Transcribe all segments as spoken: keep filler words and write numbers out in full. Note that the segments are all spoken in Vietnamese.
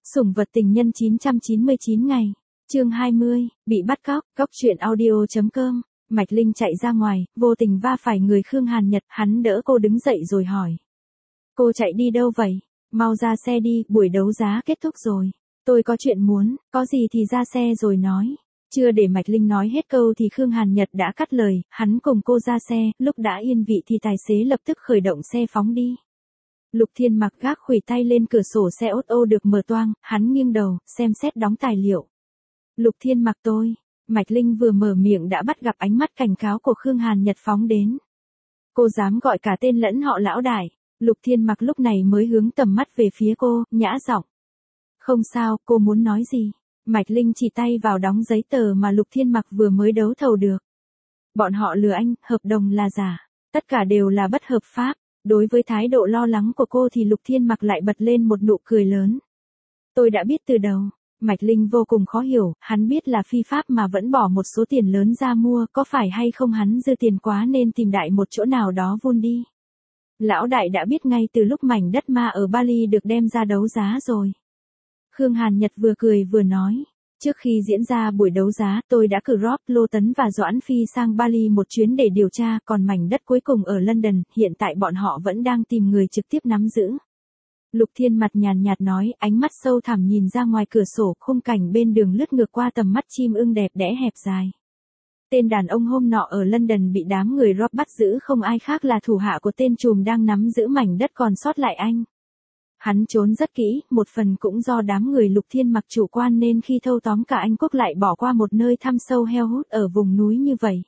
Sủng vật tình nhân chín trăm chín mươi chín ngày. Chương hai mươi, bị bắt cóc, cóc truyện audio chấm com. Mạch Linh chạy ra ngoài, vô tình va phải người Khương Hàn Nhật, hắn đỡ cô đứng dậy rồi hỏi. Cô chạy đi đâu vậy? Mau ra xe đi, buổi đấu giá kết thúc rồi. Tôi có chuyện muốn, có gì thì ra xe rồi nói. Chưa để Mạch Linh nói hết câu thì Khương Hàn Nhật đã cắt lời, hắn cùng cô ra xe, lúc đã yên vị thì tài xế lập tức khởi động xe phóng đi. Lục Thiên Mặc gác khuỷu tay lên cửa sổ xe ô tô được mở toang, hắn nghiêng đầu, xem xét đóng tài liệu. Lục Thiên Mặc tôi, Mạch Linh vừa mở miệng đã bắt gặp ánh mắt cảnh cáo của Khương Hàn Nhật phóng đến. Cô dám gọi cả tên lẫn họ lão đại. Lục Thiên Mặc lúc này mới hướng tầm mắt về phía cô, nhã giọng. Không sao, cô muốn nói gì? Mạch Linh chỉ tay vào đóng giấy tờ mà Lục Thiên Mặc vừa mới đấu thầu được. Bọn họ lừa anh, hợp đồng là giả. Tất cả đều là bất hợp pháp. Đối với thái độ lo lắng của cô thì Lục Thiên Mặc lại bật lên một nụ cười lớn. Tôi đã biết từ đầu. Mạch Linh vô cùng khó hiểu, hắn biết là phi pháp mà vẫn bỏ một số tiền lớn ra mua, có phải hay không hắn dư tiền quá nên tìm đại một chỗ nào đó vun đi. Lão đại đã biết ngay từ lúc mảnh đất ma ở Bali được đem ra đấu giá rồi. Khương Hàn Nhật vừa cười vừa nói. Trước khi diễn ra buổi đấu giá, tôi đã cử Rob, Lô Tấn và Doãn Phi sang Bali một chuyến để điều tra, còn mảnh đất cuối cùng ở London, hiện tại bọn họ vẫn đang tìm người trực tiếp nắm giữ. Lục Thiên mặt nhàn nhạt nói, ánh mắt sâu thẳm nhìn ra ngoài cửa sổ, khung cảnh bên đường lướt ngược qua tầm mắt chim ưng đẹp đẽ hẹp dài. Tên đàn ông hôm nọ ở London bị đám người Rob bắt giữ không ai khác là thủ hạ của tên trùm đang nắm giữ mảnh đất còn sót lại anh. Hắn trốn rất kỹ, một phần cũng do đám người Lục Thiên Mặc chủ quan nên khi thâu tóm cả Anh Quốc lại bỏ qua một nơi thăm sâu heo hút ở vùng núi như vậy.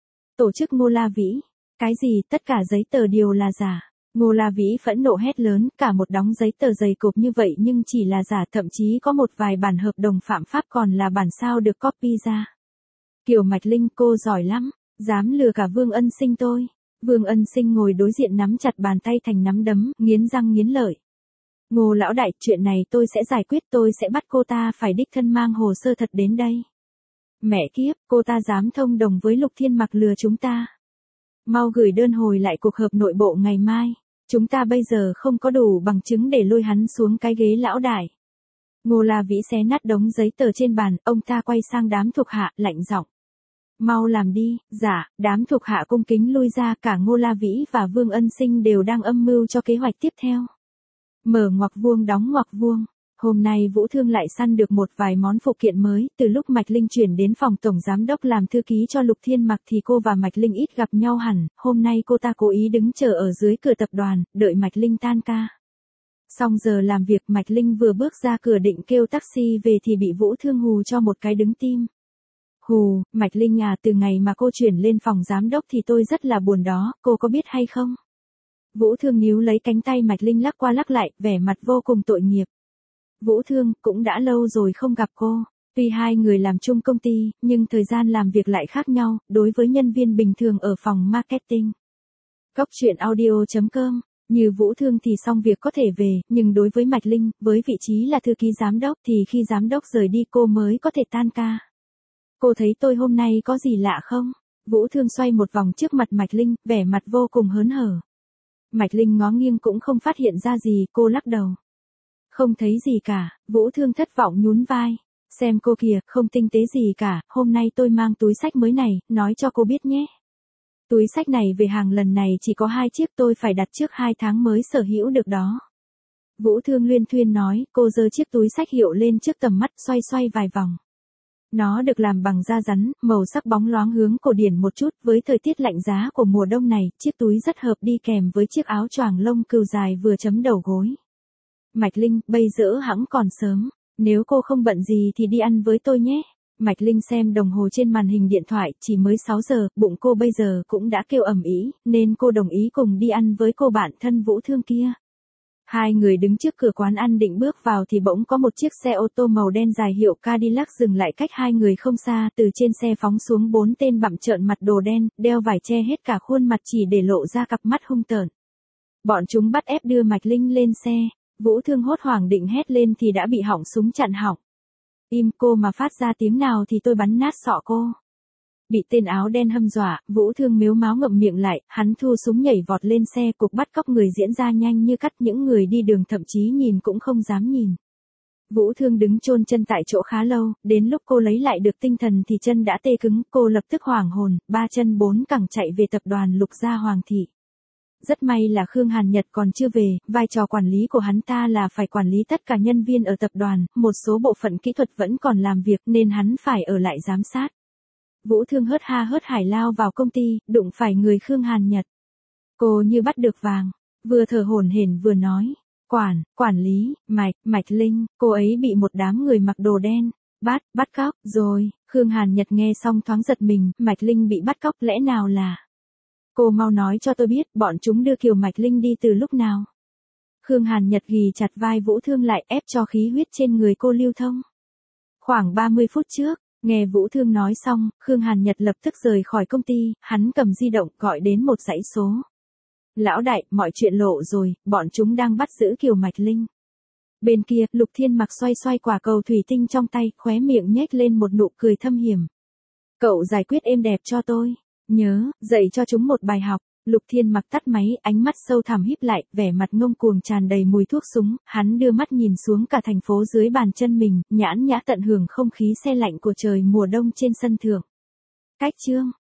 Tổ chức Ngô La Vĩ. Cái gì, tất cả giấy tờ đều là giả. Ngô La Vĩ phẫn nộ hét lớn, cả một đống giấy tờ dày cộp như vậy nhưng chỉ là giả, thậm chí có một vài bản hợp đồng phạm pháp còn là bản sao được copy ra. Kiều Mạch Linh, cô giỏi lắm, dám lừa cả Vương Ân Sinh tôi. Vương Ân Sinh ngồi đối diện nắm chặt bàn tay thành nắm đấm, nghiến răng nghiến lợi. Ngô lão đại, chuyện này tôi sẽ giải quyết, tôi sẽ bắt cô ta phải đích thân mang hồ sơ thật đến đây. Mẹ kiếp, cô ta dám thông đồng với Lục Thiên Mặc lừa chúng ta. Mau gửi đơn hồi lại cuộc họp nội bộ ngày mai. Chúng ta bây giờ không có đủ bằng chứng để lôi hắn xuống cái ghế lão đại. Ngô La Vĩ xé nát đống giấy tờ trên bàn, ông ta quay sang đám thuộc hạ, lạnh giọng. Mau làm đi, dạ, đám thuộc hạ cung kính lui ra, cả Ngô La Vĩ và Vương Ân Sinh đều đang âm mưu cho kế hoạch tiếp theo. Mở ngoặc vuông đóng ngoặc vuông. Hôm nay Vũ Thương lại săn được một vài món phụ kiện mới, từ lúc Mạch Linh chuyển đến phòng tổng giám đốc làm thư ký cho Lục Thiên Mặc thì cô và Mạch Linh ít gặp nhau hẳn, hôm nay cô ta cố ý đứng chờ ở dưới cửa tập đoàn, đợi Mạch Linh tan ca. Xong giờ làm việc Mạch Linh vừa bước ra cửa định kêu taxi về thì bị Vũ Thương hù cho một cái đứng tim. Hù, Mạch Linh à, từ ngày mà cô chuyển lên phòng giám đốc thì tôi rất là buồn đó, cô có biết hay không? Vũ Thương níu lấy cánh tay Mạch Linh lắc qua lắc lại, vẻ mặt vô cùng tội nghiệp. Vũ Thương, cũng đã lâu rồi không gặp cô. Tuy hai người làm chung công ty, nhưng thời gian làm việc lại khác nhau, đối với nhân viên bình thường ở phòng marketing. Cóc truyện audio chấm com, như Vũ Thương thì xong việc có thể về, nhưng đối với Mạch Linh, với vị trí là thư ký giám đốc thì khi giám đốc rời đi cô mới có thể tan ca. Cô thấy tôi hôm nay có gì lạ không? Vũ Thương xoay một vòng trước mặt Mạch Linh, vẻ mặt vô cùng hớn hở. Mạch Linh ngó nghiêng cũng không phát hiện ra gì, cô lắc đầu. Không thấy gì cả, Vũ Thương thất vọng nhún vai. Xem cô kìa, không tinh tế gì cả, hôm nay tôi mang túi sách mới này, nói cho cô biết nhé. Túi sách này về hàng lần này chỉ có hai chiếc, tôi phải đặt trước hai tháng mới sở hữu được đó. Vũ Thương luyên thuyên nói, cô giơ chiếc túi sách hiệu lên trước tầm mắt, xoay xoay vài vòng. Nó được làm bằng da rắn, màu sắc bóng loáng hướng cổ điển một chút, với thời tiết lạnh giá của mùa đông này, chiếc túi rất hợp đi kèm với chiếc áo choàng lông cừu dài vừa chấm đầu gối. Mạch Linh, bây giờ hẵng còn sớm, nếu cô không bận gì thì đi ăn với tôi nhé. Mạch Linh xem đồng hồ trên màn hình điện thoại, chỉ mới sáu giờ, bụng cô bây giờ cũng đã kêu ầm ĩ, nên cô đồng ý cùng đi ăn với cô bạn thân Vũ Thương kia. Hai người đứng trước cửa quán ăn định bước vào thì bỗng có một chiếc xe ô tô màu đen dài hiệu Cadillac dừng lại cách hai người không xa, từ trên xe phóng xuống bốn tên bặm trợn mặt đồ đen, đeo vải che hết cả khuôn mặt chỉ để lộ ra cặp mắt hung tợn. Bọn chúng bắt ép đưa Mạch Linh lên xe, Vũ Thương hốt hoảng định hét lên thì đã bị họng súng chặn họng. Im, cô mà phát ra tiếng nào thì tôi bắn nát sọ cô. Bị tên áo đen hâm dọa, Vũ Thương mếu máo ngậm miệng lại, hắn thu súng nhảy vọt lên xe, cuộc bắt cóc người diễn ra nhanh như cắt, những người đi đường thậm chí nhìn cũng không dám nhìn. Vũ Thương đứng chôn chân tại chỗ khá lâu, đến lúc cô lấy lại được tinh thần thì chân đã tê cứng, cô lập tức hoảng hồn, ba chân bốn cẳng chạy về tập đoàn Lục Gia Hoàng thị. Rất may là Khương Hàn Nhật còn chưa về, vai trò quản lý của hắn ta là phải quản lý tất cả nhân viên ở tập đoàn, một số bộ phận kỹ thuật vẫn còn làm việc nên hắn phải ở lại giám sát. Vũ Thương hớt ha hớt hải lao vào công ty, đụng phải người Khương Hàn Nhật. Cô như bắt được vàng, vừa thở hổn hển vừa nói, quản, quản lý, Mạch, Mạch Linh, cô ấy bị một đám người mặc đồ đen, bắt, bắt cóc, rồi, Khương Hàn Nhật nghe xong thoáng giật mình, Mạch Linh bị bắt cóc lẽ nào là... Cô mau nói cho tôi biết, bọn chúng đưa Kiều Mạch Linh đi từ lúc nào. Khương Hàn Nhật ghì chặt vai Vũ Thương lại ép cho khí huyết trên người cô lưu thông. Khoảng ba mươi phút trước, nghe Vũ Thương nói xong, Khương Hàn Nhật lập tức rời khỏi công ty, hắn cầm di động gọi đến một dãy số. Lão đại, mọi chuyện lộ rồi, bọn chúng đang bắt giữ Kiều Mạch Linh. Bên kia, Lục Thiên Mặc xoay xoay quả cầu thủy tinh trong tay, khóe miệng nhếch lên một nụ cười thâm hiểm. Cậu giải quyết êm đẹp cho tôi. Nhớ, dạy cho chúng một bài học. Lục Thiên Mặc tắt máy, ánh mắt sâu thẳm híp lại, vẻ mặt ngông cuồng tràn đầy mùi thuốc súng, hắn đưa mắt nhìn xuống cả thành phố dưới bàn chân mình, nhãn nhã tận hưởng không khí se lạnh của trời mùa đông trên sân thượng. Cách chương